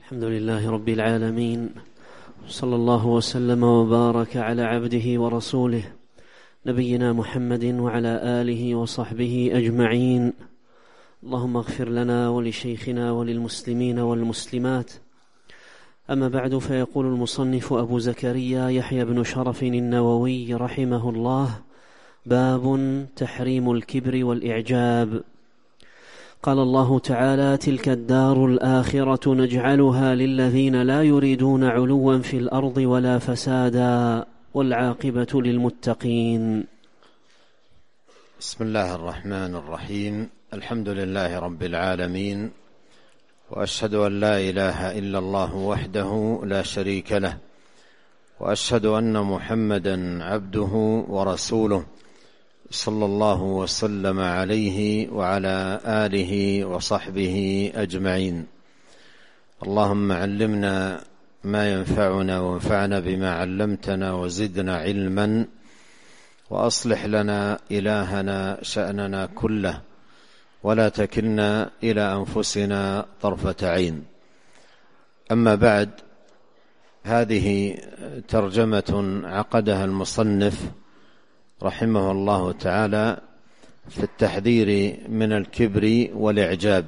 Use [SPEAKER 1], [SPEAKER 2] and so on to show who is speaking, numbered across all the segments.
[SPEAKER 1] الحمد لله رب العالمين، صلى الله وسلم وبارك على عبده ورسوله نبينا محمد وعلى آله وصحبه أجمعين. اللهم اغفر لنا ولشيخنا وللمسلمين والمسلمات. أما بعد، فيقول المصنف أبو زكريا يحيى بن شرف النووي رحمه الله: باب تحريم الكبر والإعجاب. قال الله تعالى: تلك الدار الآخرة نجعلها للذين لا يريدون علوا في الأرض ولا فسادا والعاقبة للمتقين.
[SPEAKER 2] بسم الله الرحمن الرحيم. الحمد لله رب العالمين، وأشهد أن لا إله إلا الله وحده لا شريك له، وأشهد أن محمدا عبده ورسوله صلى الله وسلم عليه وعلى آله وصحبه أجمعين. اللهم علمنا ما ينفعنا وانفعنا بما علمتنا وزدنا علما، وأصلح لنا إلهنا شأننا كله، ولا تكلنا إلى أنفسنا طرفة عين. أما بعد، هذه ترجمة عقدها المصنف رحمه الله تعالى في التحذير من الكبر والإعجاب.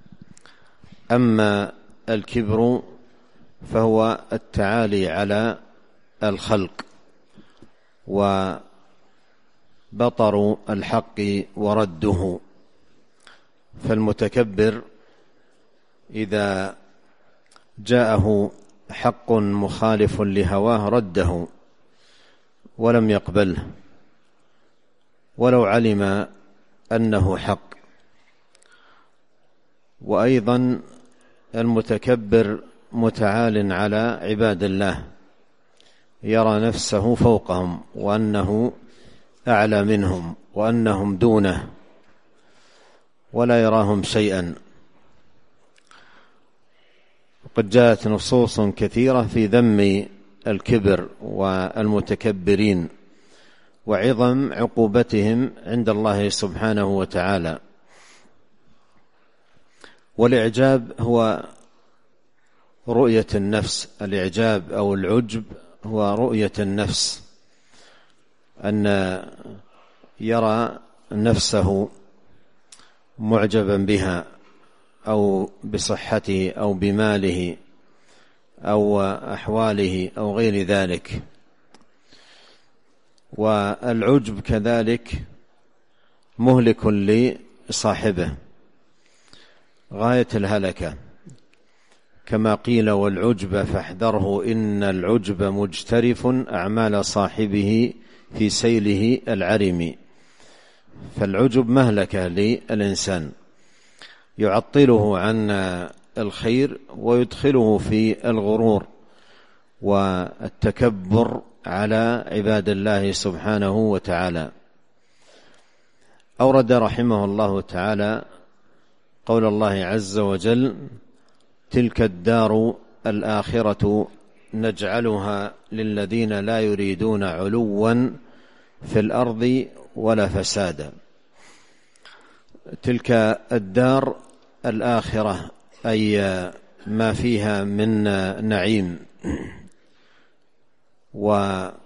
[SPEAKER 2] أما الكبر فهو التعالي على الخلق وبطر الحق ورده، فالمتكبر إذا جاءه حق مخالف لهواه رده ولم يقبله ولو علم أنه حق. وأيضا المتكبر متعال على عباد الله، يرى نفسه فوقهم وأنه أعلى منهم وأنهم دونه، ولا يراهم شيئا. قد جاءت نصوص كثيرة في ذم الكبر والمتكبرين وعظم عقوبتهم عند الله سبحانه وتعالى. والإعجاب هو رؤية النفس. الإعجاب أو العجب هو رؤية النفس، أن يرى نفسه معجبا بها أو بصحته أو بماله أو أحواله أو غير ذلك. والعجب كذلك مهلك لصاحبه غاية الهلكة، كما قيل: والعجب فاحذره إن العجب مجترف أعمال صاحبه في سيله العرم. فالعجب مهلكة للإنسان، يعطله عن الخير ويدخله في الغرور والتكبر على عباد الله سبحانه وتعالى. أورد رحمه الله تعالى قول الله عز وجل: تلك الدار الآخرة نجعلها للذين لا يريدون علوا في الأرض ولا فسادا. تلك الدار الآخرة أي ما فيها من نعيم وثواب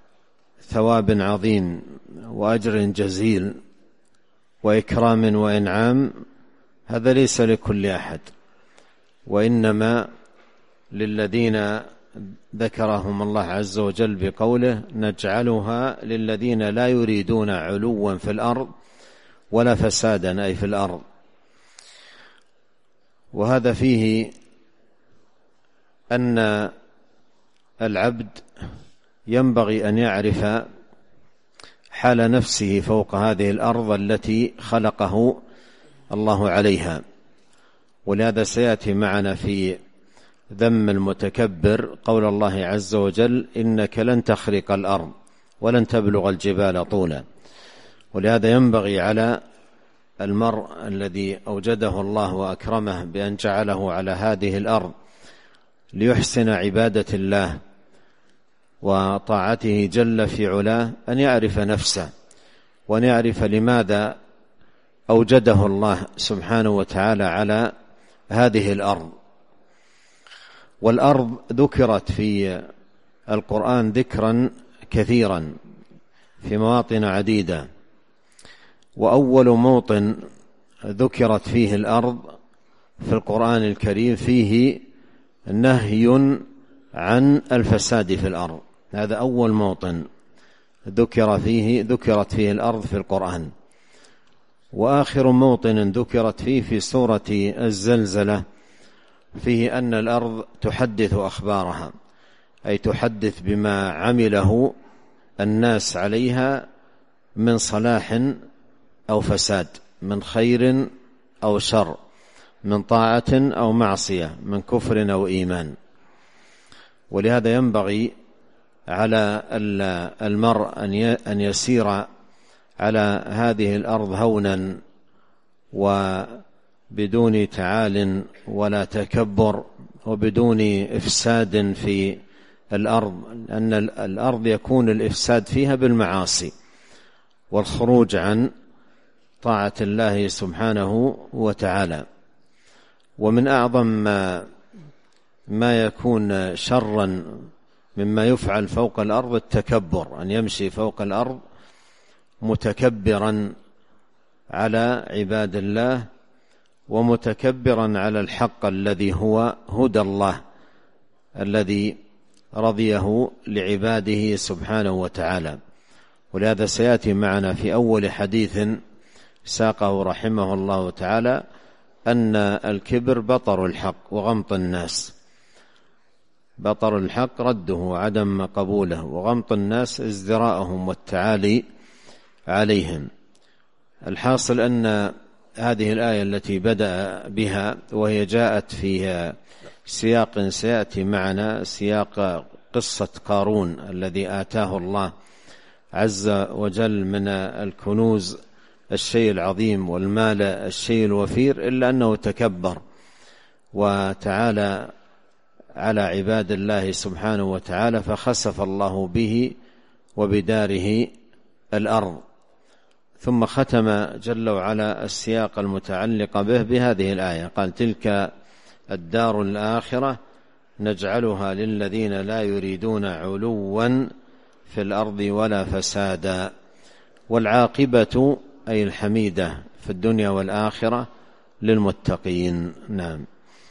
[SPEAKER 2] عظيم وأجر جزيل وإكرام وإنعام، هذا ليس لكل أحد، وإنما للذين ذكرهم الله عز وجل بقوله: نجعلها للذين لا يريدون علوا في الأرض ولا فسادا أي في الأرض. وهذا فيه أن العبد ينبغي أن يعرف حال نفسه فوق هذه الأرض التي خلقه الله عليها. ولهذا سيأتي معنا في ذم المتكبر قول الله عز وجل: إنك لن تخرق الأرض ولن تبلغ الجبال طولا. ولهذا ينبغي على المرء الذي أوجده الله وأكرمه بأن جعله على هذه الأرض ليحسن عبادة الله وطاعته جل في علاه أن يعرف نفسه، وأن يعرف لماذا أوجده الله سبحانه وتعالى على هذه الأرض. والأرض ذكرت في القرآن ذكرا كثيرا في مواطن عديدة، وأول موطن ذكرت فيه الأرض في القرآن الكريم فيه نهي عن الفساد في الأرض. هذا أول موطن ذكرت فيه الأرض في القرآن. وآخر موطن ذكرت فيه في سورة الزلزلة فيه أن الأرض تحدث أخبارها، أي تحدث بما عمله الناس عليها من صلاح أو فساد، من خير أو شر، من طاعة أو معصية، من كفر أو إيمان. ولهذا ينبغي على المرء أن يسير على هذه الأرض هونا وبدون تعال ولا تكبر وبدون إفساد في الأرض، لأن الأرض يكون الإفساد فيها بالمعاصي والخروج عن طاعة الله سبحانه وتعالى. ومن أعظم ما يكون شرا مما يفعل فوق الأرض التكبر، أن يمشي فوق الأرض متكبرا على عباد الله ومتكبرا على الحق الذي هو هدى الله الذي رضيه لعباده سبحانه وتعالى. ولهذا سيأتي معنا في أول حديث ساقه رحمه الله تعالى أن الكبر بطر الحق وغمط الناس. بطر الحق رده وعدم قبوله، وغمط الناس ازدراءهم والتعالي عليهم. الحاصل أن هذه الآية التي بدأ بها وهي جاءت في سياق سيأتي معنا، سياق قصة قارون الذي آتاه الله عز وجل من الكنوز الشيء العظيم والمال الشيء الوفير، إلا أنه تكبر وتعالى على عباد الله سبحانه وتعالى، فخسف الله به وبداره الأرض. ثم ختم جل وعلا السياق المتعلق به بهذه الآية، قال: تلك الدار الآخرة نجعلها للذين لا يريدون علوا في الأرض ولا فسادا، والعاقبة أي الحميدة في الدنيا والآخرة للمتقين. نعم.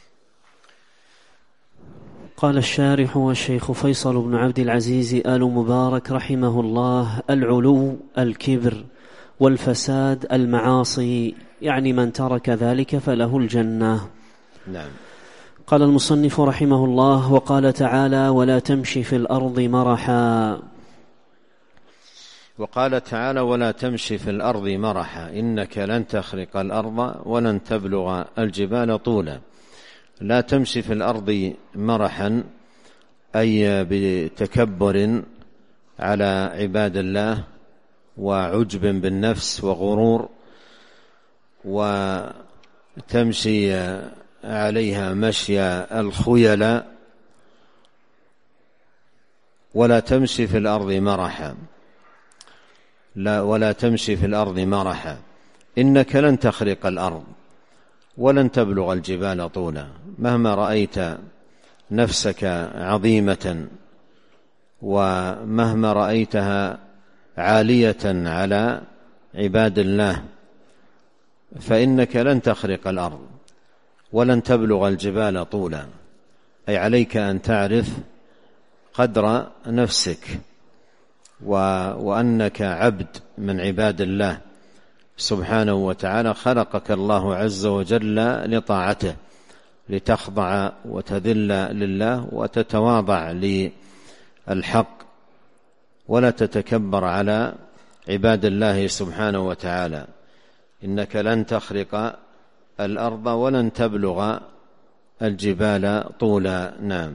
[SPEAKER 1] قال الشارح والشيخ فيصل بن عبد العزيز آل مبارك رحمه الله: العلو الكبر، والفساد المعاصي، يعني من ترك ذلك فله الجنة.
[SPEAKER 2] نعم.
[SPEAKER 1] قال المصنف رحمه الله: وقال تعالى: ولا تمشي في الأرض مرحا.
[SPEAKER 2] وقال تعالى: ولا تمشي في الأرض مرحا إنك لن تخرق الأرض ولن تبلغ الجبال طولا. لا تمشي في الأرض مرحا أي بتكبر على عباد الله وعجب بالنفس وغرور، وتمشي عليها مشي الخيلاء. ولا تمشي في الأرض مرحا، لا، ولا تمشي في الأرض مرحا إنك لن تخرق الأرض ولن تبلغ الجبال طولا. مهما رأيت نفسك عظيمة ومهما رأيتها عالية على عباد الله فإنك لن تخرق الأرض ولن تبلغ الجبال طولا، أي عليك أن تعرف قدر نفسك وأنك عبد من عباد الله سبحانه وتعالى. خلقك الله عز وجل لطاعته، لتخضع وتذل لله وتتواضع للحق، ولا تتكبر على عباد الله سبحانه وتعالى. إنك لن تخرق الأرض ولن تبلغ الجبال طولا. نعم.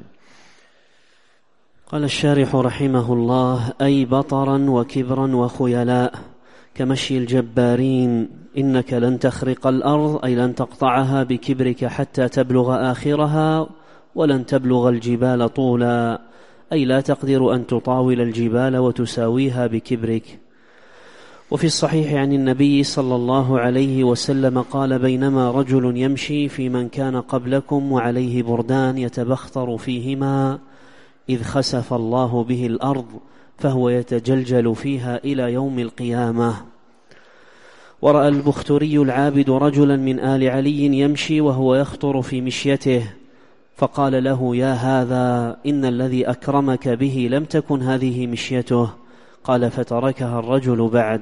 [SPEAKER 1] قال الشارح رحمه الله: أي بطرا وكبرا وخيلاء كمشي الجبارين. إنك لن تخرق الأرض أي لن تقطعها بكبرك حتى تبلغ آخرها، ولن تبلغ الجبال طولا أي لا تقدر أن تطاول الجبال وتساويها بكبرك. وفي الصحيح عن النبي صلى الله عليه وسلم قال: بينما رجل يمشي في من كان قبلكم وعليه بردان يتبختر فيهما إذ خسف الله به الأرض فهو يتجلجل فيها إلى يوم القيامة. ورأى البختري العابد رجلا من آل علي يمشي وهو يخطر في مشيته، فقال له: يا هذا، إن الذي أكرمك به لم تكن هذه مشيته. قال: فتركها الرجل بعد.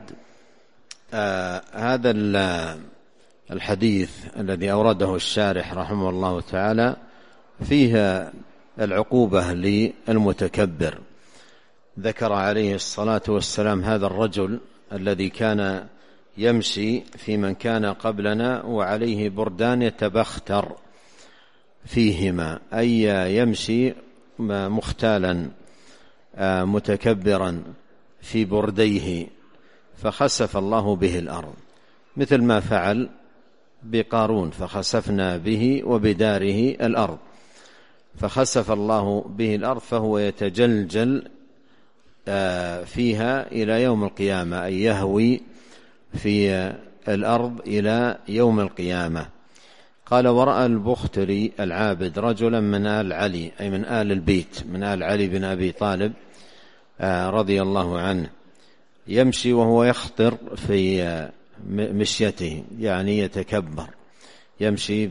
[SPEAKER 2] هذا الحديث الذي أورده الشارح رحمه الله تعالى فيه العقوبة للمتكبر. ذكر عليه الصلاة والسلام هذا الرجل الذي كان يمشي في من كان قبلنا وعليه بردان يتبختر فيهما، أي يمشي مختالا متكبرا في برديه، فخسف الله به الأرض، مثل ما فعل بقارون، فخسفنا به وبداره الأرض، فخسف الله به الأرض فهو يتجلجل فيها إلى يوم القيامة، أي يهوي في الأرض إلى يوم القيامة. قال: ورأى البختري العابد رجلا من آل علي، أي من آل البيت، من آل علي بن أبي طالب رضي الله عنه، يمشي وهو يخطر في مشيته، يعني يتكبر، يمشي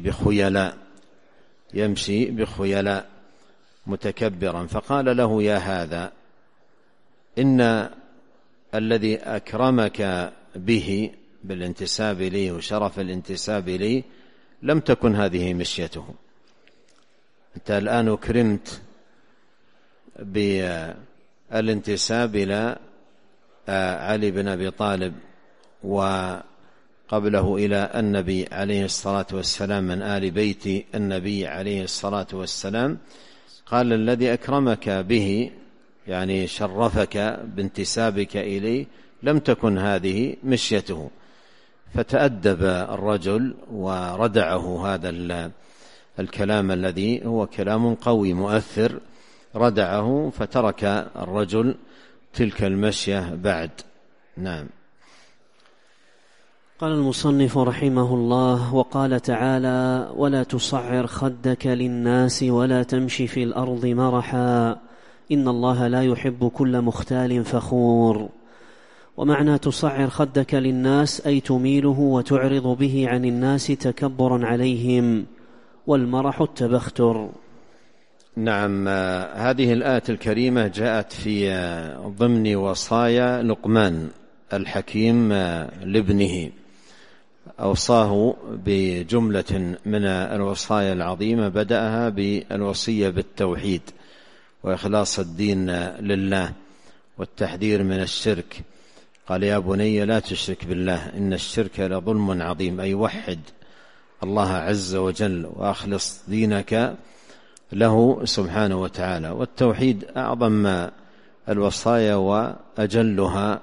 [SPEAKER 2] بخيلاء متكبرا. فقال له: يا هذا، إن الذي أكرمك به بالانتساب لي وشرف الانتساب لي لم تكن هذه مشيته. أنت الآن أكرمت بالانتساب إلى علي بن أبي طالب وقبله إلى النبي عليه الصلاة والسلام من آل بيت النبي عليه الصلاة والسلام. قال: الذي أكرمك به، يعني شرفك بانتسابك إليه، لم تكن هذه مشيته. فتأدب الرجل وردعه هذا الكلام الذي هو كلام قوي مؤثر، ردعه فترك الرجل تلك المشية بعد. نعم.
[SPEAKER 1] قال المصنف رحمه الله: وقال تعالى: ولا تصعر خدك للناس ولا تمشي في الأرض مرحا إن الله لا يحب كل مختال فخور. ومعنى تصعر خدك للناس أي تميله وتعرض به عن الناس تكبرا عليهم، والمرح التبختر.
[SPEAKER 2] نعم. هذه الآية الكريمة جاءت في ضمن وصايا لقمان الحكيم لابنه، أوصاه بجملة من الوصايا العظيمة، بدأها بالوصية بالتوحيد وإخلاص الدين لله والتحذير من الشرك. قال: يا بني لا تشرك بالله إن الشرك لظلم عظيم، أي وحد الله عز وجل وأخلص دينك له سبحانه وتعالى. والتوحيد أعظم الوصايا وأجلها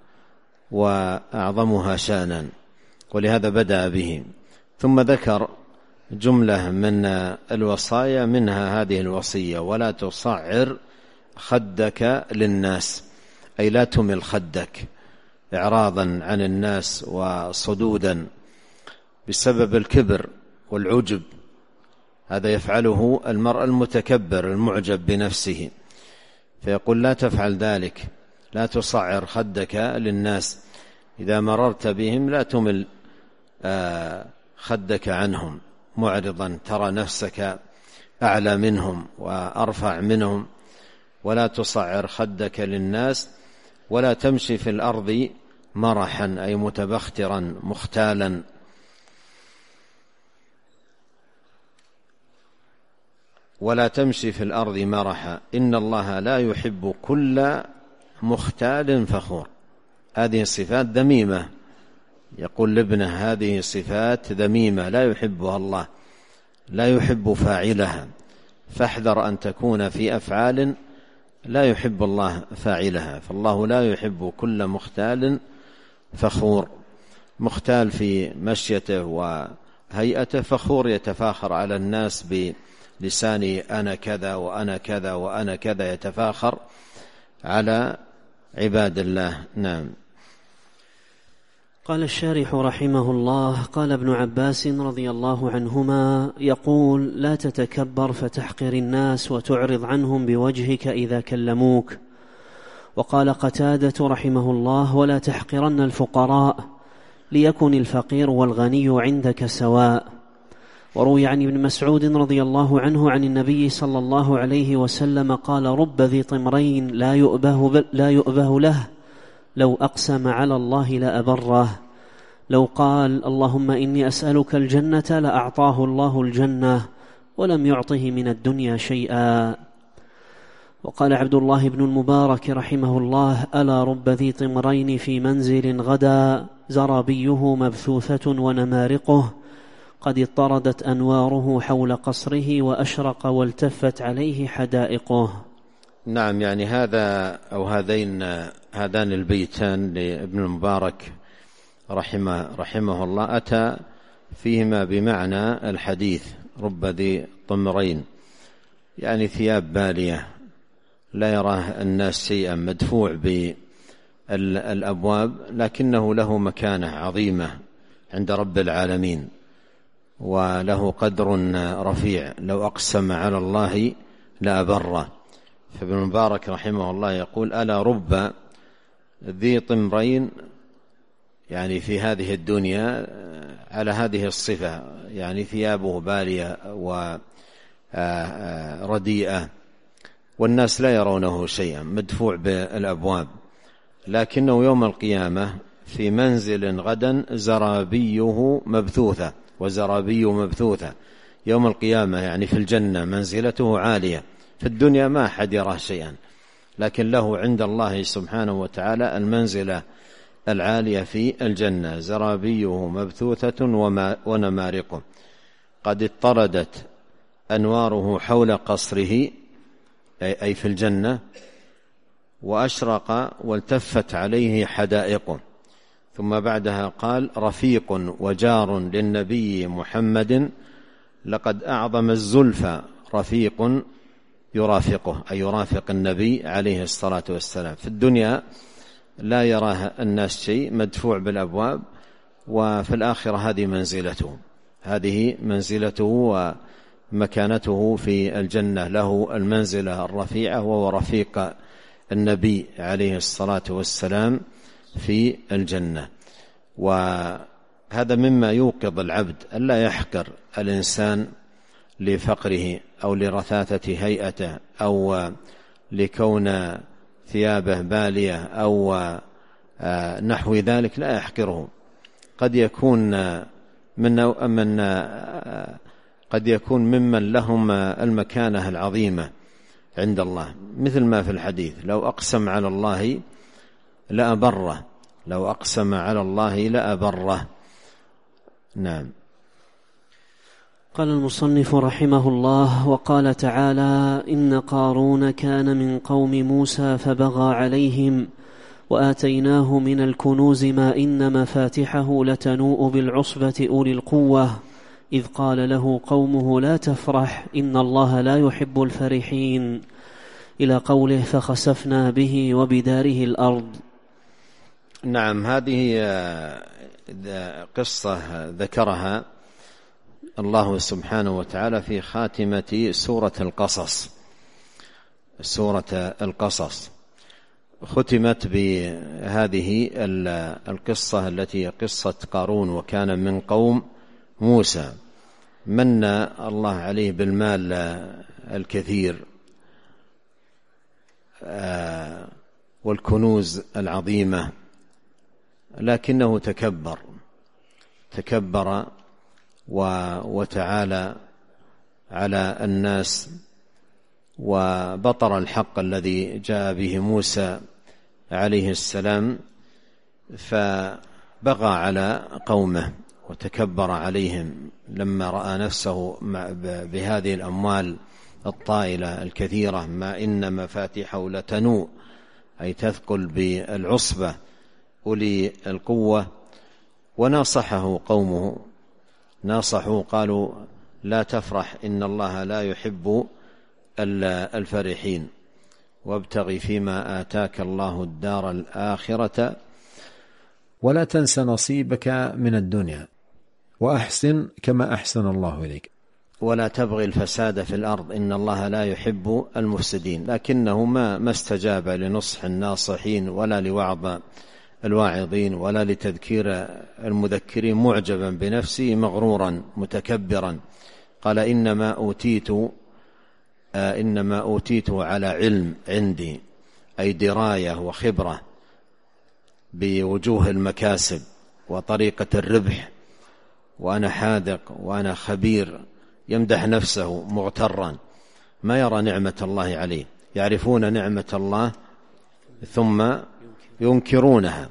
[SPEAKER 2] وأعظمها شأنا، ولهذا بدأ به. ثم ذكر جملة من الوصايا، منها هذه الوصية: ولا تصعر خدك للناس، أي لا تمل خدك إعراضا عن الناس وصدودا بسبب الكبر والعجب. هذا يفعله المرء المتكبر المعجب بنفسه، فيقول: لا تفعل ذلك، لا تصعر خدك للناس، إذا مررت بهم لا تمل خدك عنهم معرضا، ترى نفسك أعلى منهم وأرفع منهم. ولا تصعر خدك للناس ولا تمشي في الأرض مرحا، أي متبخترا مختالا. ولا تمشي في الأرض مرحا إن الله لا يحب كل مختال فخور. هذه الصفات ذميمة، يقول لابنه: هذه صفات ذميمة لا يحبها الله، لا يحب فاعلها، فاحذر أن تكون في أفعال لا يحب الله فاعلها. فالله لا يحب كل مختال فخور، مختال في مشيته وهيئته، فخور يتفاخر على الناس بلسانه: أنا كذا وأنا كذا وأنا كذا، يتفاخر على عباد الله. نعم.
[SPEAKER 1] قال الشارح رحمه الله: قال ابن عباس رضي الله عنهما يقول: لا تتكبر فتحقر الناس وتعرض عنهم بوجهك إذا كلموك. وقال قتادة رحمه الله: ولا تحقرن الفقراء ليكن الفقير والغني عندك سواء. وروي عن ابن مسعود رضي الله عنه عن النبي صلى الله عليه وسلم قال: رب ذي طمرين لا يؤبه له، لو أقسم على الله لأبره. لو قال: اللهم إني أسألك الجنة لأعطاه الله الجنة، ولم يعطه من الدنيا شيئا. وقال عبد الله بن المبارك رحمه الله: ألا رب ذي طمرين في منزل غدا زرابيه مبثوثة ونمارقه قد اضطردت أنواره حول قصره وأشرق والتفت عليه حدائقه.
[SPEAKER 2] نعم، يعني هذا أو هذان البيتان لابن المبارك رحمه الله أتى فيهما بمعنى الحديث: رب ذي طمرين، يعني ثياب بالية لا يراه الناس شيئا، مدفوع بالأبواب، لكنه له مكانة عظيمة عند رب العالمين وله قدر رفيع، لو أقسم على الله لأبره. فابن المبارك رحمه الله يقول: ألا رب ذي طمرين، يعني في هذه الدنيا على هذه الصفة، يعني ثيابه بالية ورديئة والناس لا يرونه شيئا، مدفوع بالأبواب، لكنه يوم القيامة في منزل غدا زرابيه مبثوثة، وزرابيه مبثوثة يوم القيامة يعني في الجنة منزلته عالية. في الدنيا ما أحد يراه شيئا، لكن له عند الله سبحانه وتعالى المنزلة العالية في الجنة. زرابيه مبثوثة ونمارقه قد اضطردت أنواره حول قصره، أي في الجنة، وأشرق والتفت عليه حدائقه. ثم بعدها قال: رفيق وجار للنبي محمد لقد أعظم الزلفى رفيق يرافقه، أي يرافق النبي عليه الصلاة والسلام. في الدنيا لا يراه الناس شيء، مدفوع بالأبواب، وفي الآخرة هذه منزلته ومكانته في الجنة، له المنزلة الرفيعة، وهو رفيق النبي عليه الصلاة والسلام في الجنة. وهذا مما يوقظ العبد ألا يحقر الإنسان لفقره أو لرثاثة هيئته أو لكون ثيابه بالية أو نحو ذلك، لا يحقره. قد يكون ممن لهم المكانة العظيمة عند الله، مثل ما في الحديث: لو أقسم على الله لأبره، لو أقسم على الله لأبره. نعم.
[SPEAKER 1] قال المصنف رحمه الله: وقال تعالى: إن قارون كان من قوم موسى فبغى عليهم وآتيناه من الكنوز ما إن مفاتحه لتنوء بالعصبة أولي القوة إذ قال له قومه لا تفرح إن الله لا يحب الفرحين، إلى قوله: فخسفنا به وبداره الأرض.
[SPEAKER 2] نعم، هذه قصة ذكرها الله سبحانه وتعالى في خاتمة سورة القصص. ختمت بهذه القصة التي قصة قارون، وكان من قوم موسى، من الله عليه بالمال الكثير والكنوز العظيمة، لكنه تكبر وتعالى على الناس، وبطر الحق الذي جاء به موسى عليه السلام، فبغى على قومه وتكبر عليهم لما رأى نفسه بهذه الأموال الطائلة الكثيرة، ما إن مفاتحه لتنوء، أي تثقل بالعصبة أولي القوة. وناصحه قومه، ناصحوا قالوا: لا تفرح إن الله لا يحب الفرحين، وابتغ فيما آتاك الله الدار الآخرة ولا تنس نصيبك من الدنيا، وأحسن كما أحسن الله إليك، ولا تبغي الفساد في الأرض إن الله لا يحب المفسدين. لكنه ما استجاب لنصح الناصحين ولا لوعظ الواعظين ولا لتذكير المذكرين، معجبا بنفسه مغرورا متكبرا. قال إنما أوتيت على علم عندي، أي دراية وخبرة بوجوه المكاسب وطريقة الربح، وأنا حاذق وأنا خبير. يمدح نفسه مغترا، ما يرى نعمة الله عليه. يعرفون نعمة الله ثم ينكرونها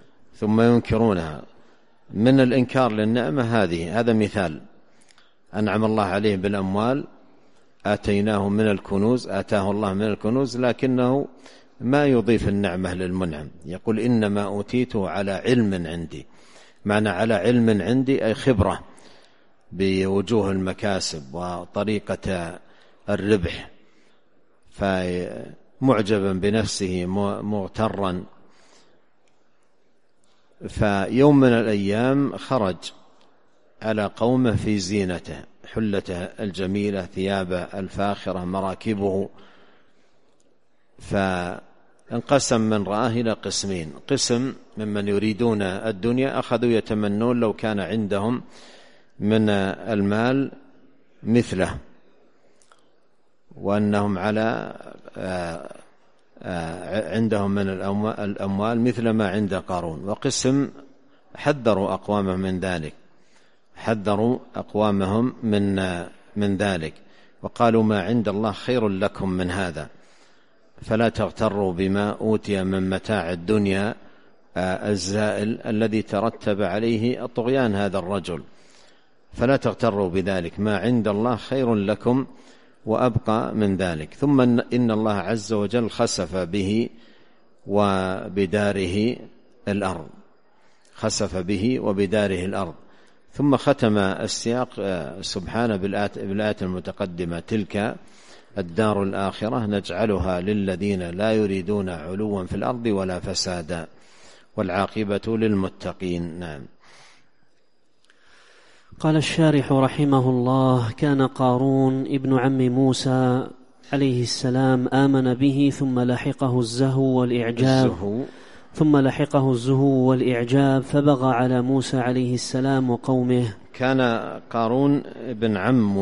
[SPEAKER 2] من الإنكار للنعمة. هذا مثال. أنعم الله عليه بالأموال، آتاه الله من الكنوز، لكنه ما يضيف النعمة للمنعم. يقول إنما أوتيته على علم عندي. معنى على علم عندي أي خبرة بوجوه المكاسب وطريقة الربح، فمعجبا بنفسه مغترا. فيوم من الأيام خرج على قومه في زينته، حلته الجميلة، ثيابه الفاخرة، مراكبه. فانقسم من رآه إلى قسمين: قسم ممن يريدون الدنيا أخذوا يتمنون لو كان عندهم من المال مثله، وأنهم عندهم من الأموال مثل ما عند قارون. وقسم حذروا أقوامهم من ذلك، وقالوا ما عند الله خير لكم من هذا، فلا تغتروا بما أوتي من متاع الدنيا الزائل الذي ترتب عليه طغيان هذا الرجل، فلا تغتروا بذلك، ما عند الله خير لكم وأبقى من ذلك. ثم إن الله عز وجل خسف به وبداره الأرض. ثم ختم السياق سبحانه بالآية المتقدمة: تلك الدار الآخرة نجعلها للذين لا يريدون علوا في الأرض ولا فسادا والعاقبة للمتقين. نعم.
[SPEAKER 1] قال الشارح رحمه الله: كان قارون ابن عم موسى عليه السلام آمن به ثم لحقه الزهو والإعجاب فبغى على موسى عليه السلام وقومه.
[SPEAKER 2] كان قارون ابن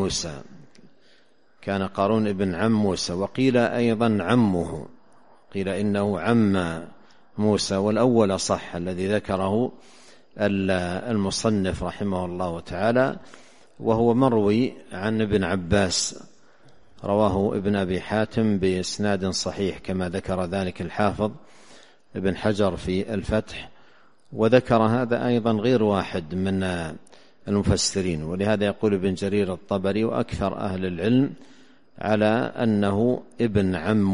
[SPEAKER 2] عم موسى، وقيل أيضا عمه، قيل إنه عم موسى، والأول صح الذي ذكره المصنف رحمه الله تعالى، وهو مروي عن ابن عباس، رواه ابن أبي حاتم بإسناد صحيح كما ذكر ذلك الحافظ ابن حجر في الفتح، وذكر هذا أيضا غير واحد من المفسرين. ولهذا يقول ابن جرير الطبري وأكثر أهل العلم على أنه ابن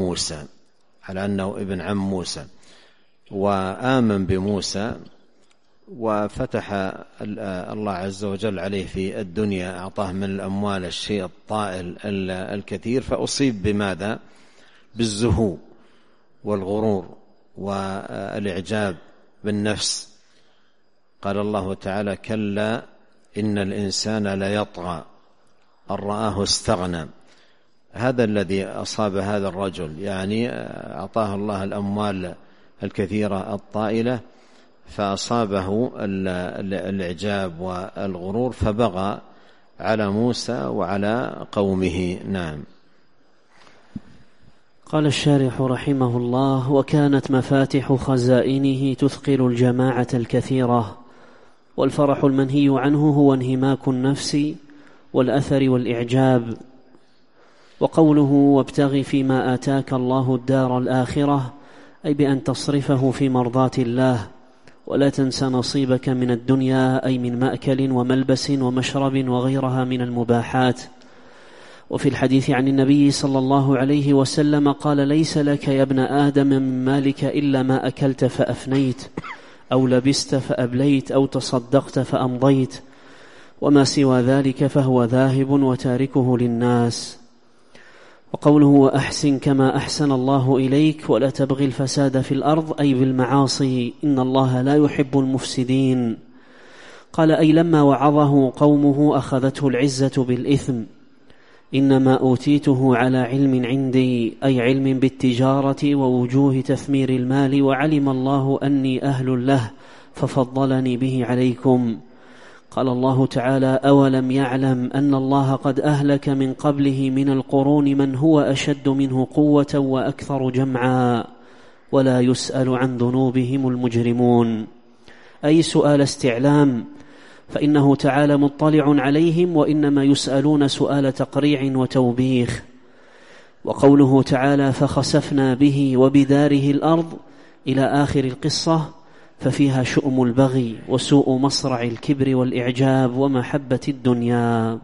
[SPEAKER 2] عم موسى، وآمن بموسى، وفتح الله عز وجل عليه في الدنيا، أعطاه من الأموال الشيء الطائل الكثير، فأصيب بماذا؟ بالزهو والغرور والإعجاب بالنفس. قال الله تعالى: كلا إن الإنسان ليطغى أن رآه استغنى. هذا الذي أصاب هذا الرجل، يعني أعطاه الله الأموال الكثيرة الطائلة، فأصابه الإعجاب والغرور، فبغى على موسى وعلى قومه. نعم.
[SPEAKER 1] قال الشارح رحمه الله: وكانت مفاتح خزائنه تثقل الجماعة الكثيرة، والفرح المنهي عنه هو انهماك النفس والأثر والإعجاب. وقوله: وابتغ فيما آتاك الله الدار الآخرة، أي بأن تصرفه في مرضاة الله، ولا تنس نصيبك من الدنيا، أي من مأكل وملبس ومشرب وغيرها من المباحات. وفي الحديث عن النبي صلى الله عليه وسلم قال: ليس لك يا ابن آدم من مالك إلا ما أكلت فأفنيت، أو لبست فأبليت، أو تصدقت فأمضيت، وما سوى ذلك فهو ذاهب وتاركه للناس. وقوله وأحسن كما أحسن الله إليك ولا تبغي الفساد في الأرض أي بالمعاصي إن الله لا يحب المفسدين. قال أي لما وعظه قومه أخذته العزة بالإثم. إنما أوتيته على علم عندي أي علم بالتجارة ووجوه تثمير المال وعلم الله أني أهل له ففضلني به عليكم. قال الله تعالى أولم يعلم أن الله قد أهلك من قبله من القرون من هو أشد منه قوة وأكثر جمعا ولا يسأل عن ذنوبهم المجرمون أي سؤال استعلام فإنه تعالى مطلع عليهم وإنما يسألون سؤال تقريع وتوبيخ. وقوله تعالى فخسفنا به وبداره الأرض إلى آخر القصة ففيها شؤم البغي وسوء مصرع الكبر والإعجاب ومحبة الدنيا.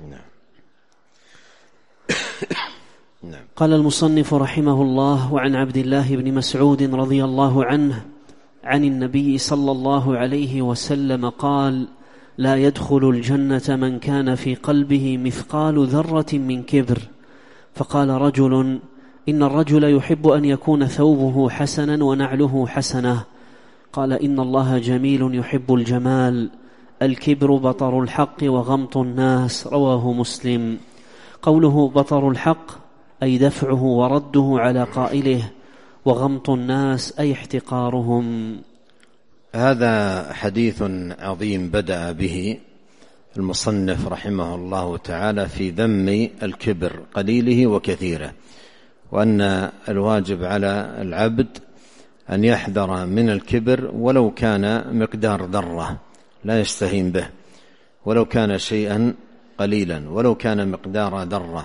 [SPEAKER 1] قال المصنف رحمه الله وعن عبد الله بن مسعود رضي الله عنه عن النبي صلى الله عليه وسلم قال لا يدخل الجنة من كان في قلبه مثقال ذرة من كبر. فقال رجل إن الرجل يحب أن يكون ثوبه حسنا ونعله حسنة. قال إن الله جميل يحب الجمال. الكبر بطر الحق وغمط الناس رواه مسلم. قوله بطر الحق أي دفعه ورده على قائله وغمط الناس أي احتقارهم.
[SPEAKER 2] هذا حديث عظيم بدأ به المصنف رحمه الله تعالى في ذم الكبر قليله وكثيره وأن الواجب على العبد أن يحذر من الكبر ولو كان مقدار ذرة لا يستهين به ولو كان شيئا قليلا ولو كان مقدار ذرة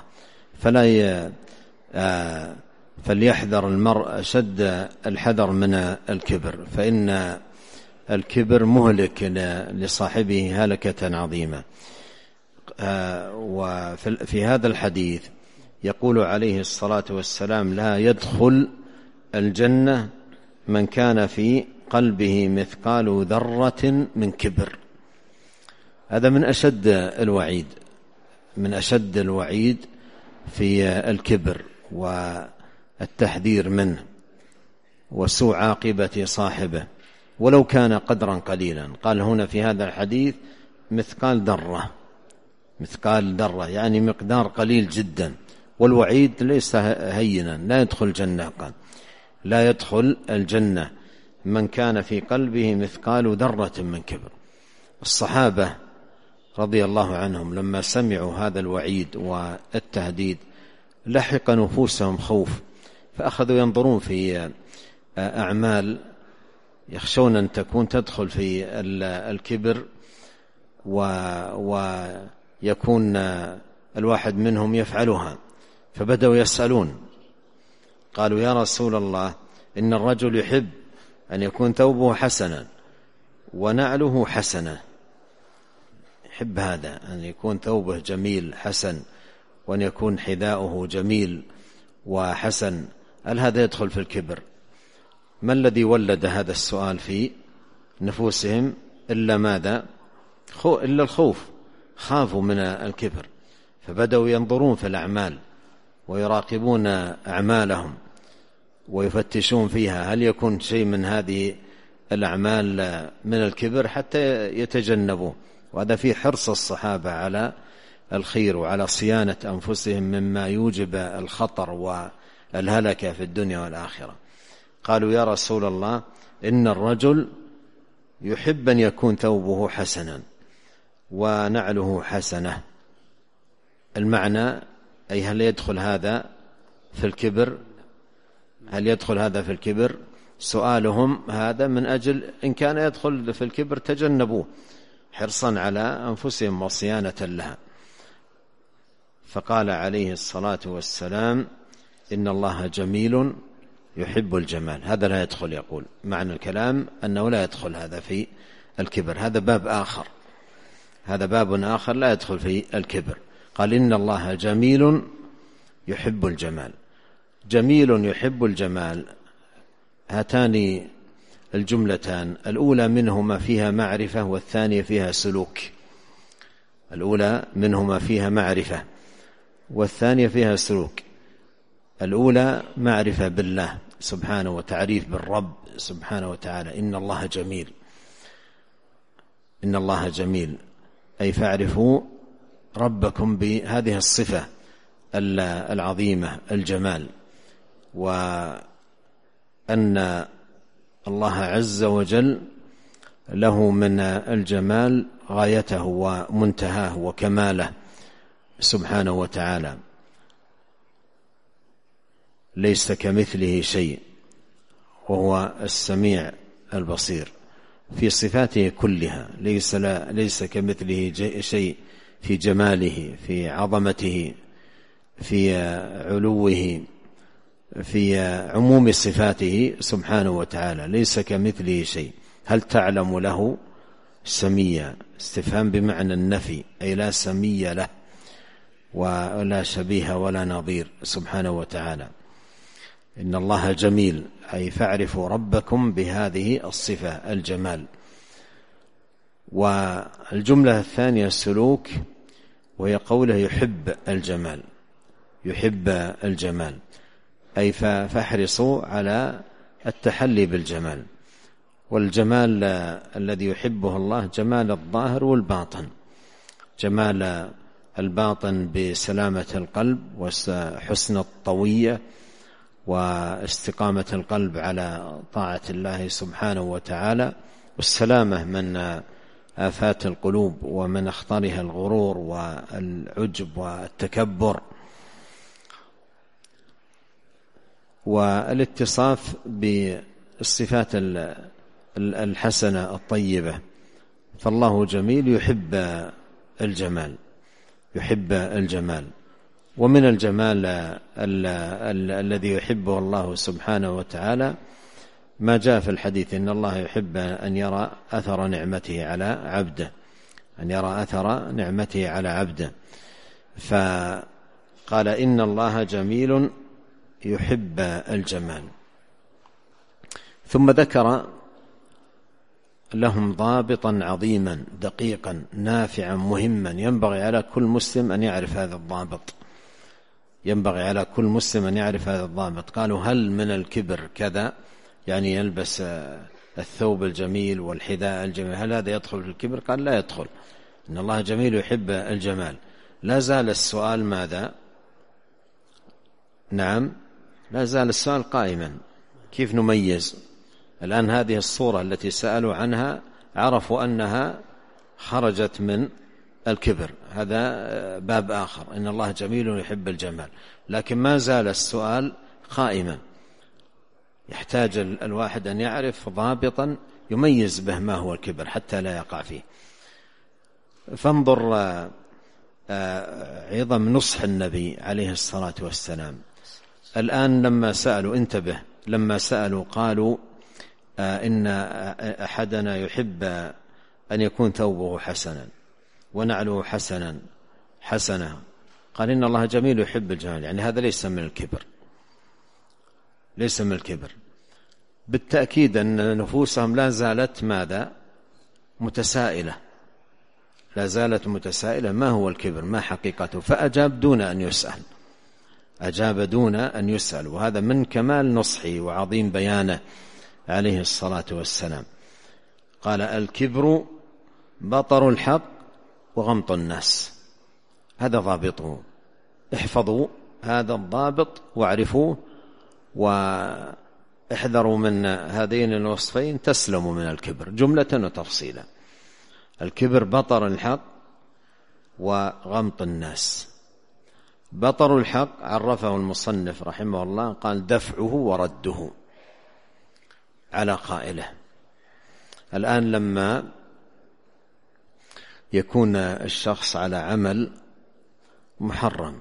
[SPEAKER 2] فليحذر المرء أشد الحذر من الكبر فإن الكبر مهلك لصاحبه هلكة عظيمة. وفي هذا الحديث يقول عليه الصلاة والسلام لا يدخل الجنة من كان في قلبه مثقال ذرة من كبر. هذا من أشد الوعيد في الكبر والتحذير منه وسوء عاقبة صاحبه ولو كان قدرا قليلا. قال هنا في هذا الحديث مثقال ذرة يعني مقدار قليل جدا والوعيد ليس هينا لا يدخل الجنة. قال لا يدخل الجنة من كان في قلبه مثقال ذرة من كبر. الصحابة رضي الله عنهم لما سمعوا هذا الوعيد والتهديد لحق نفوسهم خوف فأخذوا ينظرون في أعمال يخشون أن تكون تدخل في الكبر ويكون الواحد منهم يفعلها فبدأوا يسألون قالوا يا رسول الله إن الرجل يحب أن يكون ثوبه حسنا ونعله حسنة. يحب هذا أن يكون ثوبه جميل حسن وأن يكون حذاؤه جميل وحسن. هل هذا يدخل في الكبر؟ ما الذي ولد هذا السؤال في نفوسهم إلا ماذا؟ إلا الخوف. خافوا من الكبر فبدأوا ينظرون في الأعمال ويراقبون أعمالهم ويفتشون فيها هل يكون شيء من هذه الأعمال من الكبر حتى يتجنبوه. وهذا في حرص الصحابة على الخير وعلى صيانة أنفسهم مما يوجب الخطر والهلكة في الدنيا والآخرة. قالوا يا رسول الله إن الرجل يحب أن يكون ثوبه حسنا ونعله حسنة. المعنى أي هل يدخل هذا في الكبر؟ هل يدخل هذا في الكبر؟ سؤالهم هذا من أجل إن كان يدخل في الكبر تجنبوه حرصا على أنفسهم وصيانة لها. فقال عليه الصلاة والسلام إن الله جميل يحب الجمال. هذا لا يدخل. يقول معنى الكلام أنه لا يدخل هذا في الكبر. هذا باب آخر، هذا باب آخر لا يدخل في الكبر. قال إن الله جميل يحب الجمال. جميل يحب الجمال، هاتان الجملتان الأولى منهما فيها معرفة والثانية فيها سلوك. الأولى منهما فيها معرفة والثانية فيها سلوك. الأولى معرفة بالله سبحانه وتعريف بالرب سبحانه وتعالى. إن الله جميل، إن الله جميل، أي فاعرفوا ربكم بهذه الصفة العظيمة الجمال، وأن الله عز وجل له من الجمال غايته ومنتهاه وكماله سبحانه وتعالى، ليس كمثله شيء وهو السميع البصير في صفاته كلها، ليس كمثله شيء في جماله، في عظمته، في علوه، في عموم صفاته سبحانه وتعالى، ليس كمثله شيء. هل تعلم له سميا؟ استفهام بمعنى النفي، أي لا سمي له ولا شبيه ولا نظير سبحانه وتعالى. إن الله جميل، أي فاعرفوا ربكم بهذه الصفة الجمال. والجملة الثانية السلوك، وهي قوله يحب الجمال، يحب الجمال، أي فاحرصوا على التحلي بالجمال. والجمال الذي يحبه الله جمال الظاهر والباطن، جمال الباطن بسلامة القلب وحسن الطوية واستقامة القلب على طاعة الله سبحانه وتعالى، والسلامة من آفات القلوب ومن أخطرها الغرور والعجب والتكبر، والاتصاف بالصفات الحسنة الطيبة. فالله جميل يحب الجمال، يحب الجمال. ومن الجمال الذي يحبه الله سبحانه وتعالى ما جاء في الحديث: إن الله يحب أن يرى أثر نعمته على عبده، أن يرى أثر نعمته على عبده. فقال: إن الله جميل يحب الجمال. ثم ذكر لهم ضابطا عظيما دقيقا نافعا مهما ينبغي على كل مسلم أن يعرف هذا الضابط، ينبغي على كل مسلم أن يعرف هذا الضابط. قالوا: هل من الكبر كذا؟ يعني يلبس الثوب الجميل والحذاء الجميل، هل هذا يدخل في الكبر؟ قال: لا يدخل. إن الله جميل يحب الجمال. لا زال السؤال ماذا؟ نعم، لا زال السؤال قائما. كيف نميز؟ الآن هذه الصورة التي سألوا عنها عرفوا أنها خرجت من الكبر، هذا باب آخر. إن الله جميل يحب الجمال، لكن ما زال السؤال قائما. يحتاج الواحد أن يعرف ضابطا يميز به ما هو الكبر حتى لا يقع فيه. فانظر عظم نصح النبي عليه الصلاة والسلام. الآن لما سألوا، انتبه، لما سألوا قالوا: إن أحدنا يحب أن يكون ثوبه حسنا ونعله حسنة. قال: إن الله جميل يحب الجمال. يعني هذا ليس من الكبر، ليس من الكبر. بالتأكيد أن نفوسهم لا زالت ماذا؟ متسائلة، لا زالت متسائلة ما هو الكبر، ما حقيقته. فأجاب دون أن يسأل، أجاب دون أن يسأل. وهذا من كمال نصحه وعظيم بيانه عليه الصلاة والسلام. قال: الكبر بطر الحق وغمط الناس. هذا ضابطه، احفظوا هذا الضابط واعرفوه واحذروا من هذين الوصفين تسلموا من الكبر جملة وتفصيلا. الكبر بطر الحق وغمط الناس. بطر الحق عرفه المصنف رحمه الله، قال: دفعه ورده على قائله. الآن لما يكون الشخص على عمل محرم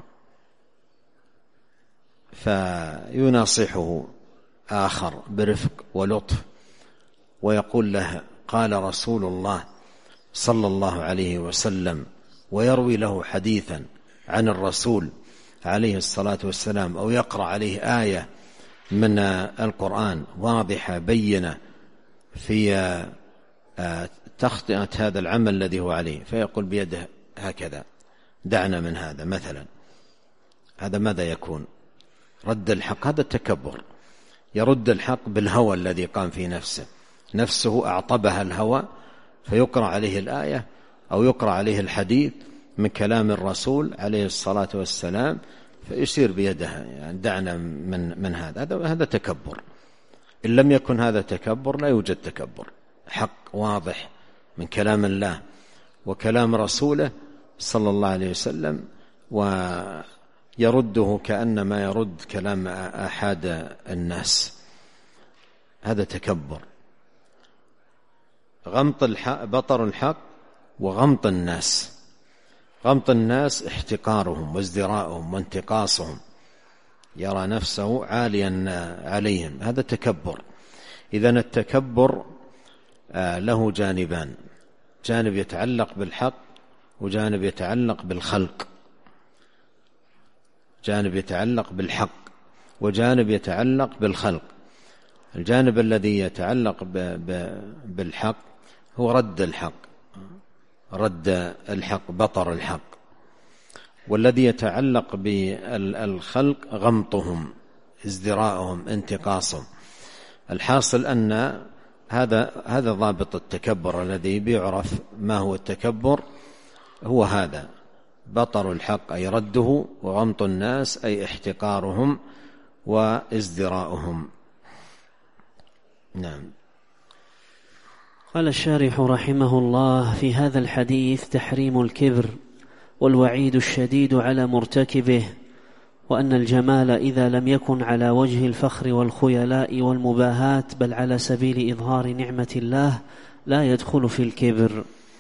[SPEAKER 2] فيناصحه آخر برفق ولطف ويقول له: قال رسول الله صلى الله عليه وسلم، ويروي له حديثا عن الرسول عليه الصلاة والسلام، أو يقرأ عليه آية من القرآن واضحة بينة في تخطئة هذا العمل الذي هو عليه، فيقول بيده هكذا: دعنا من هذا مثلا. هذا ماذا يكون؟ رد الحق هذا التكبر، يرد الحق بالهوى الذي قام في نفسه أعطبها الهوى، فيقرأ عليه الآية أو يقرأ عليه الحديث من كلام الرسول عليه الصلاة والسلام فيشير بيده يعني دعنا من هذا تكبر. إن لم يكن هذا تكبر لا يوجد تكبر، حق واضح من كلام الله وكلام رسوله صلى الله عليه وسلم ويرده كأنما يرد كلام أحد الناس، هذا تكبر. غمط الحق بطر الحق وغمط الناس، غمط الناس احتقارهم وازدراءهم وانتقاصهم، يرى نفسه عاليا عليهم، هذا تكبر. إذن التكبر له جانبان، جانب يتعلق بالحق وجانب يتعلق بالخلق، جانب يتعلق بالحق وجانب يتعلق بالخلق. الجانب الذي يتعلق بالحق هو رد الحق بطر الحق، والذي يتعلق بالخلق غمطهم ازدراءهم انتقاصهم. الحاصل أن هذا ضابط التكبر الذي بيعرف ما هو التكبر، هو هذا بطر الحق أي رده، وغمط الناس أي احتقارهم وازدراءهم. نعم.
[SPEAKER 1] قال الشارح رحمه الله: في هذا الحديث تحريم الكبر والوعيد الشديد على مرتكبه، وأن الجمال إذا لم يكن على وجه الفخر والخيلاء والمباهات بل على سبيل إظهار نعمة الله لا يدخل في الكبر.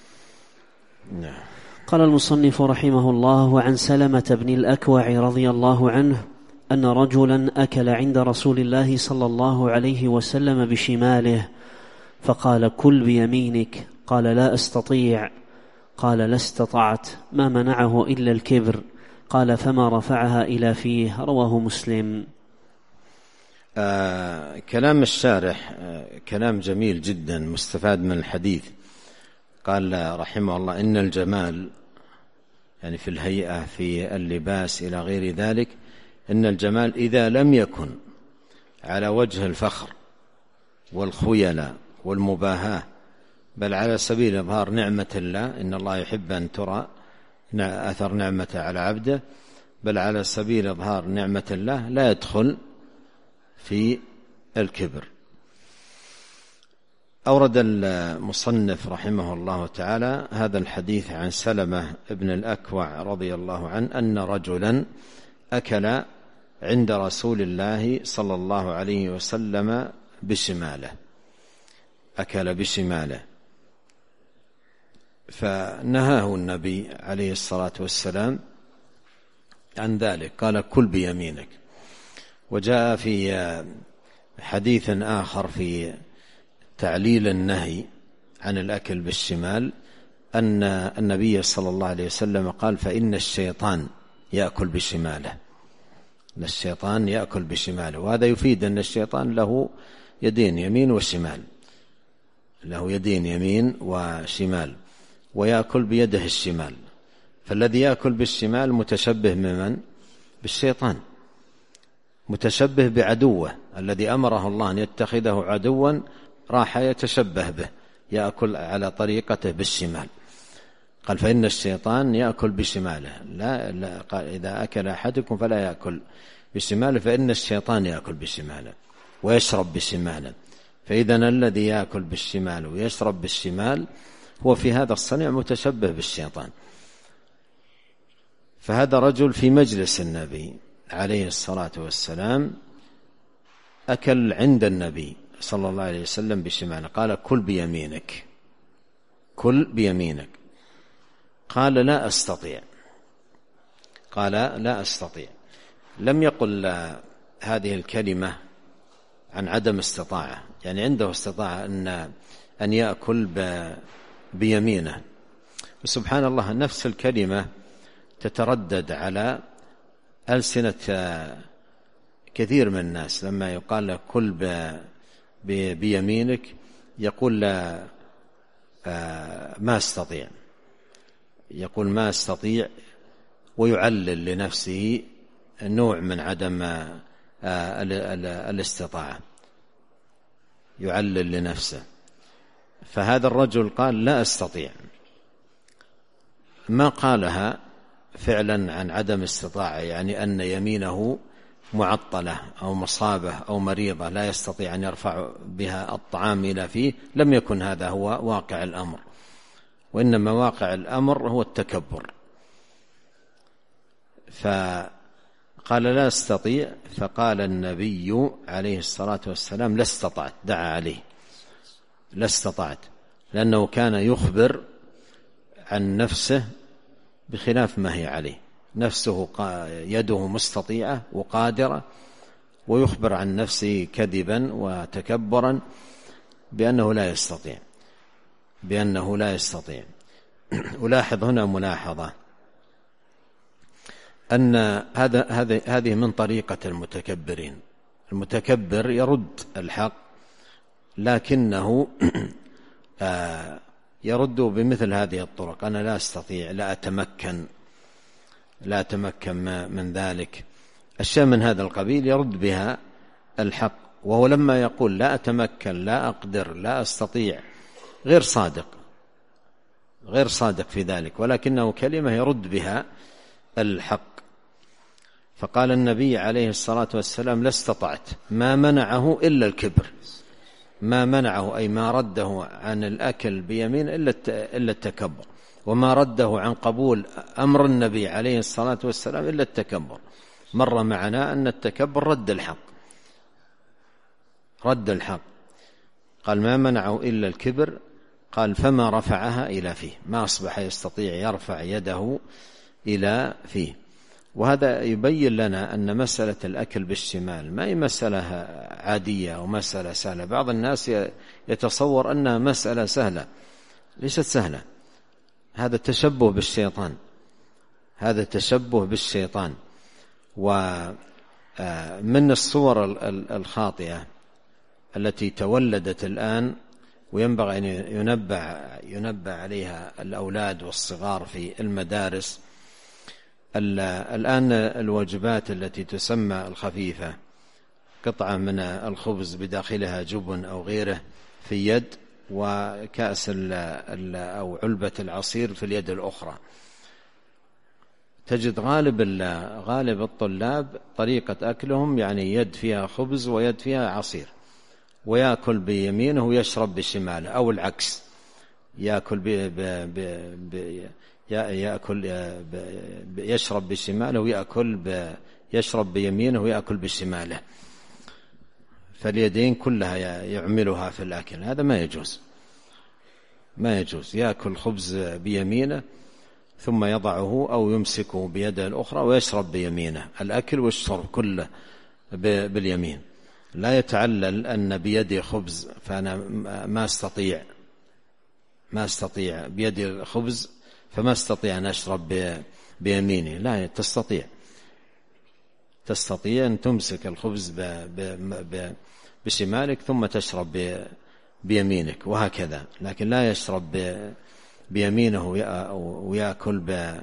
[SPEAKER 1] قال المصنف رحمه الله: وعن سلمة بن الأكوع رضي الله عنه أن رجلا أكل عند رسول الله صلى الله عليه وسلم بشماله فقال: كل بيمينك. قال: لا أستطيع. قال: لا استطعت، ما منعه إلا الكبر. قال: فما رفعها إلى فيه. رواه مسلم.
[SPEAKER 2] كلام الشارح كلام جميل جدا مستفاد من الحديث. قال رحمه الله: إن الجمال يعني في الهيئة في اللباس إلى غير ذلك، إن الجمال إذا لم يكن على وجه الفخر والخيلاء والمباهاة بل على سبيل إظهار نعمة الله، إن الله يحب أن ترى أثر نعمته على عبده، بل على سبيل إظهار نعمة الله لا يدخل في الكبر. أورد المصنف رحمه الله تعالى هذا الحديث عن سلمة بن الأكوع رضي الله عنه أن رجلا أكل عند رسول الله صلى الله عليه وسلم بشماله، أكل بشماله، فنهاه النبي عليه الصلاة والسلام عن ذلك، قال: كل بيمينك. وجاء في حديث آخر في تعليل النهي عن الأكل بالشمال أن النبي صلى الله عليه وسلم قال: فإن الشيطان يأكل بشماله، الشيطان يأكل بشماله. وهذا يفيد أن الشيطان له يدين يمين وشمال، له يدين يمين وشمال، ويأكل بيده الشمال. فالذي يأكل بالشمال متشبه بمن؟ بالشيطان، متشبه بعدوه الذي أمره الله أن يتخذه عدوا، راح يتشبه به، يأكل على طريقته بالشمال. قال: فإن الشيطان يأكل بشماله، لا قال: إذا أكل أحدكم فلا يأكل بشماله، فإن الشيطان يأكل بشماله ويشرب بشماله. فإذا الذي يأكل بالشمال ويشرب بالشمال هو في هذا الصنيع متشبه بالشيطان. فهذا رجل في مجلس النبي عليه الصلاة والسلام أكل عند النبي صلى الله عليه وسلم بشماله، قال: كل بيمينك، كل بيمينك. قال: لا أستطيع. قال: لا أستطيع. لم يقل هذه الكلمة عن عدم استطاعة، يعني عنده استطاعة أن يأكل بيمينه. وسبحان الله نفس الكلمة تتردد على ألسنة كثير من الناس، لما يقال له كل بيمينك يقول لا ما استطيع، يقول ما استطيع، ويعلل لنفسه نوع من عدم الاستطاعة، يعلل لنفسه. فهذا الرجل قال لا أستطيع، ما قالها فعلا عن عدم استطاعة، يعني أن يمينه معطلة أو مصابة أو مريضة لا يستطيع أن يرفع بها الطعام إلى فيه، لم يكن هذا هو واقع الأمر، وإنما واقع الأمر هو التكبر. فقال لا أستطيع، فقال النبي عليه الصلاة والسلام لا استطعت، دعا عليه لا استطعت، لأنه كان يخبر عن نفسه بخلاف ما هي عليه، نفسه يده مستطيعة وقادرة، ويخبر عن نفسه كذبا وتكبرا بأنه لا يستطيع. ألاحظ هنا ملاحظة، أن هذه من طريقة المتكبرين. المتكبر يرد الحق، لكنه يرد بمثل هذه الطرق: أنا لا أستطيع، لا أتمكن من ذلك، أشياء من هذا القبيل يرد بها الحق. وهو لما يقول لا أتمكن، لا أقدر، لا أستطيع، غير صادق في ذلك، ولكنه كلمة يرد بها الحق. فقال النبي عليه الصلاة والسلام لا استطعت، ما منعه إلا الكبر، ما منعه أي ما رده عن الأكل بيمين إلا التكبر، وما رده عن قبول أمر النبي عليه الصلاة والسلام إلا التكبر. مر معنا أن التكبر رد الحق. قال ما منعه إلا الكبر، قال فما رفعها إلى فيه، ما أصبح يستطيع يرفع يده إلى فيه. وهذا يبين لنا أن مسألة الأكل بالشمال ما هي مسألة عادية أو مسألة سهلة. بعض الناس يتصور أنها مسألة سهلة، ليست سهلة. هذا تشبه بالشيطان. ومن الصور الخاطئة التي تولدت الآن وينبغي أن ينبه عليها الأولاد والصغار في المدارس، الآن الوجبات التي تسمى الخفيفة، قطعة من الخبز بداخلها جبن أو غيره في يد، وكأس أو علبة العصير في اليد الأخرى. تجد غالب الطلاب طريقة أكلهم يعني يد فيها خبز ويد فيها عصير، ويأكل بيمينه ويشرب بشماله، أو العكس، يشرب بشماله يشرب بيمينه ويأكل بشماله، فاليدين كلها يعملها في الأكل. هذا ما يجوز. يأكل خبز بيمينه ثم يضعه أو يمسكه بيده الأخرى ويشرب بيمينه، الأكل والشرب كله باليمين. لا يتعلل أن بيدي خبز فأنا ما أستطيع بيدي خبز فما استطيع أن أشرب بيميني. لا، تستطيع أن تمسك الخبز بشمالك ثم تشرب بيمينك، وهكذا. لكن لا يشرب بيمينه ويأكل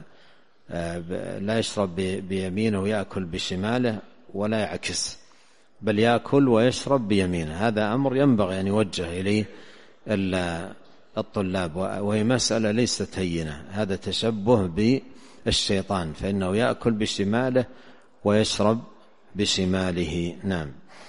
[SPEAKER 2] لا يشرب بيمينه ويأكل بشماله، ولا يعكس، بل يأكل ويشرب بيمينه. هذا أمر ينبغي أن يوجه إليه الطلاب، وهي مسألة ليست هينة. هذا تشبه بالشيطان، فإنه يأكل بشماله ويشرب بشماله. نعم.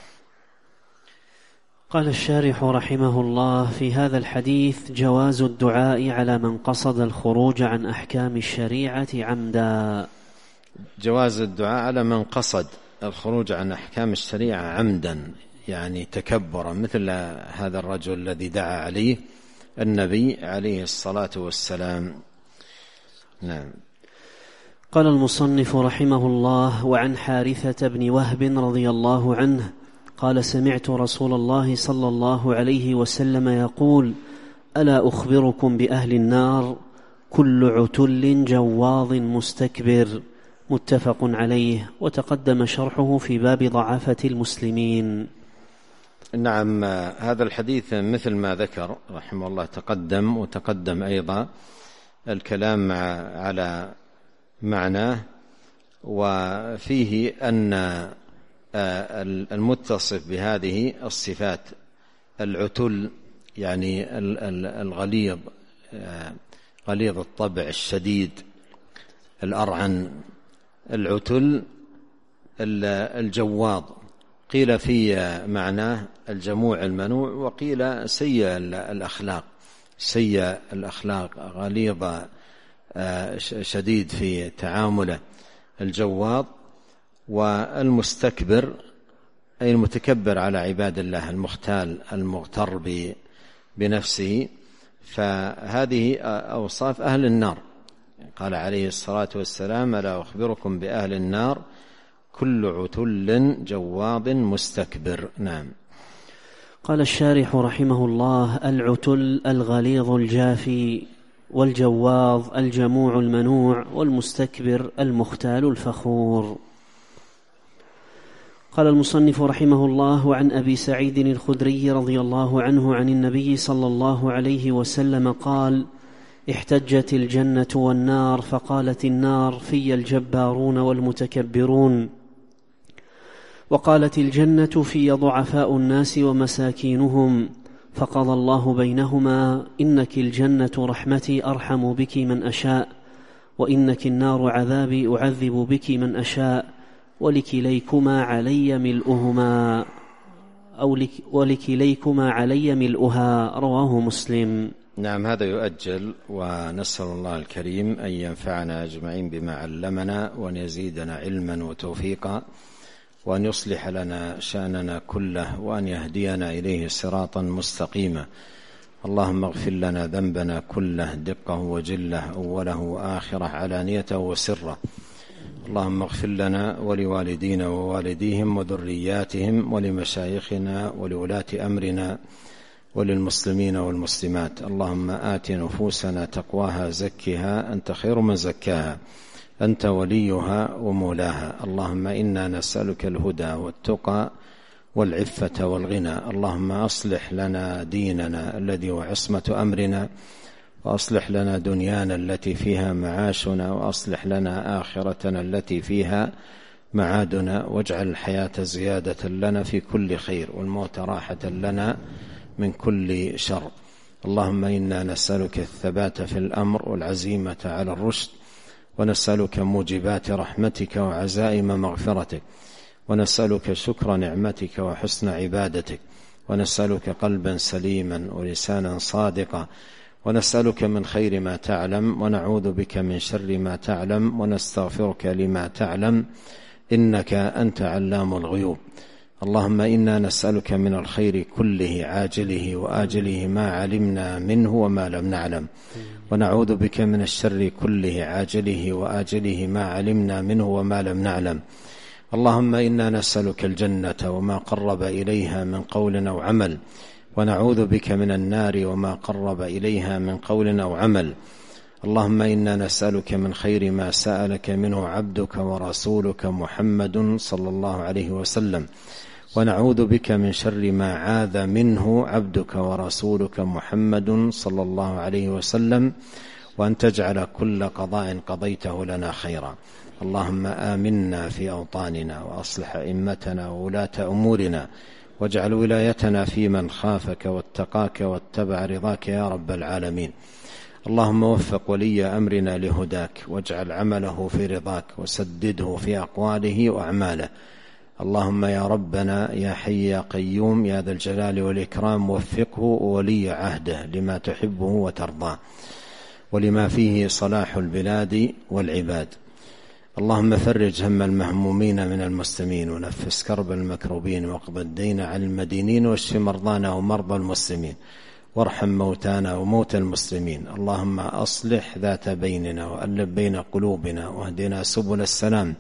[SPEAKER 1] قال الشارح رحمه الله: في هذا الحديث جواز الدعاء على من قصد الخروج عن أحكام الشريعة عمدا.
[SPEAKER 2] جواز الدعاء على من قصد الخروج عن أحكام الشريعة عمدا، يعني تكبرا، مثل هذا الرجل الذي دعا عليه النبي عليه الصلاة والسلام. نعم.
[SPEAKER 1] قال المصنف رحمه الله: وعن حارثة بن وهب رضي الله عنه قال: سمعت رسول الله صلى الله عليه وسلم يقول: ألا أخبركم بأهل النار؟ كل عتل جواظ مستكبر. متفق عليه، وتقدم شرحه في باب ضعفة المسلمين.
[SPEAKER 2] نعم. هذا الحديث مثل ما ذكر رحمه الله وتقدم أيضا الكلام على معناه، وفيه أن المتصف بهذه الصفات العتل، يعني الغليظ، غليظ الطبع الشديد الأرعن، العتل الجواظ، قيل في معناه الجموع المنوع، وقيل سيء الأخلاق غليظ شديد في تعامله. الجواظ. والمستكبر أي المتكبر على عباد الله، المختال المغتر بنفسه. فهذه أوصاف أهل النار. قال عليه الصلاة والسلام: ألا أخبركم بأهل النار؟ كل عتل جواظ مستكبر. نعم.
[SPEAKER 1] قال الشارح رحمه الله: العتل الغليظ الجافي، والجواظ الجموع المنوع، والمستكبر المختال الفخور. قال المصنف رحمه الله: وعن أبي سعيد الخدري رضي الله عنه عن النبي صلى الله عليه وسلم قال: احتجت الجنة والنار، فقالت النار: في الجبارون والمتكبرون. وقالت الجنة: في ضعفاء الناس ومساكينهم. فقضى الله بينهما: إنك الجنة رحمتي أرحم بك من أشاء، وإنك النار عذابي أعذب بك من أشاء، ولكليكما علي ملؤهما، ولكليكما علي ملؤها. رواه مسلم.
[SPEAKER 2] نعم. هذا يؤجل، ونسأل الله الكريم أن ينفعنا أجمعين بما علمنا، وأن يزيدنا علما وتوفيقا، وأن يصلح لنا شأننا كله، وأن يهدينا إليه صراطا مستقيما. اللهم اغفر لنا ذنبنا كله، دقه وجله، أوله وآخره، علانيته وسره. اللهم اغفر لنا ولوالدينا ووالديهم وذرياتهم، ولمشايخنا ولولاة أمرنا، وللمسلمين والمسلمات. اللهم آت نفوسنا تقواها، زكها أنت خير من زكاها، أنت وليها ومولاها. اللهم إنا نسألك الهدى والتقى والعفة والغنى. اللهم أصلح لنا ديننا الذي هو عصمة أمرنا، وأصلح لنا دنيانا التي فيها معاشنا، وأصلح لنا آخرتنا التي فيها معادنا، واجعل الحياة زيادة لنا في كل خير، والموت راحة لنا من كل شر. اللهم إنا نسألك الثبات في الأمر والعزيمة على الرشد، ونسألك موجبات رحمتك وعزائم مغفرتك، ونسألك شكر نعمتك وحسن عبادتك، ونسألك قلبا سليما ولسانا صادقا، ونسألك من خير ما تعلم، ونعوذ بك من شر ما تعلم، ونستغفرك لما تعلم، إنك أنت علام الغيوب. اللهم إنا نسألك من الخير كله عاجله وآجله ما علمنا منه وما لم نعلم، ونعوذ بك من الشر كله عاجله وآجله ما علمنا منه وما لم نعلم. اللهم إنا نسألك الجنة وما قرب إليها من قول أو عمل، ونعوذ بك من النار وما قرب إليها من قول أو عمل. اللهم إنا نسألك من خير ما سألك منه عبدك ورسولك محمد صلى الله عليه وسلم، ونعوذ بك من شر ما عاذ منه عبدك ورسولك محمد صلى الله عليه وسلم، وأن تجعل كل قضاء قضيته لنا خيرا. اللهم آمنا في أوطاننا، وأصلح أئمتنا وولاة أمورنا، واجعل ولايتنا في من خافك واتقاك واتبع رضاك يا رب العالمين. اللهم وفق ولي أمرنا لهداك، واجعل عمله في رضاك، وسدده في أقواله وأعماله. اللهم يا ربنا يا حي يا قيوم يا ذا الجلال والإكرام، وفقه وولي عهده لما تحبه وترضاه، ولما فيه صلاح البلاد والعباد. اللهم فرج هم المهمومين من المسلمين، ونفس كرب المكروبين، واقض الدين عن المدينين، واشف مرضانا ومرضى المسلمين، وارحم موتانا وموتى المسلمين. اللهم أصلح ذات بيننا، وألف بين قلوبنا، واهدنا سبل السلام،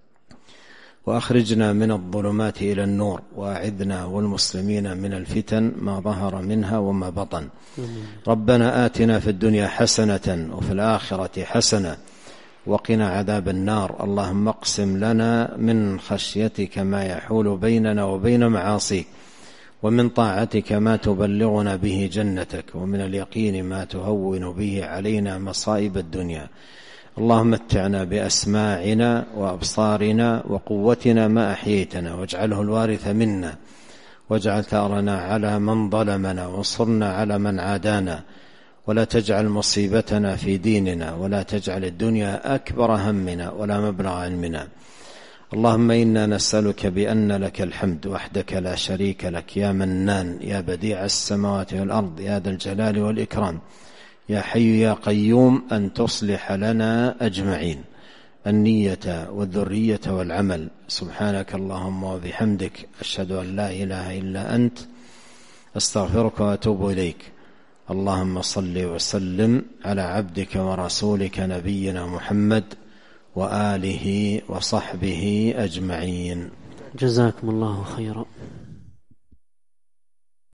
[SPEAKER 2] وأخرجنا من الظلمات إلى النور، وأعذنا والمسلمين من الفتن ما ظهر منها وما بطن. ربنا آتنا في الدنيا حسنة وفي الآخرة حسنة وقنا عذاب النار. اللهم اقسم لنا من خشيتك ما يحول بيننا وبين معاصيك، ومن طاعتك ما تبلغنا به جنتك، ومن اليقين ما تهون به علينا مصائب الدنيا. اللهم متعنا بأسماعنا وأبصارنا وقوتنا ما أحييتنا، واجعله الوارث منا، واجعل ثأرنا على من ظلمنا، وانصرنا على من عادانا، ولا تجعل مصيبتنا في ديننا، ولا تجعل الدنيا أكبر همنا ولا مبلغ علمنا. اللهم إنا نسألك بأن لك الحمد وحدك لا شريك لك، يا منان، يا بديع السماوات والأرض، يا ذا الجلال والإكرام، يا حي يا قيوم، أن تصلح لنا أجمعين النية والذرية والعمل. سبحانك اللهم وبحمدك، أشهد أن لا إله إلا أنت، أستغفرك وأتوب إليك. اللهم صل وسلم على عبدك ورسولك نبينا محمد وآله وصحبه أجمعين.
[SPEAKER 1] جزاكم الله خيرا.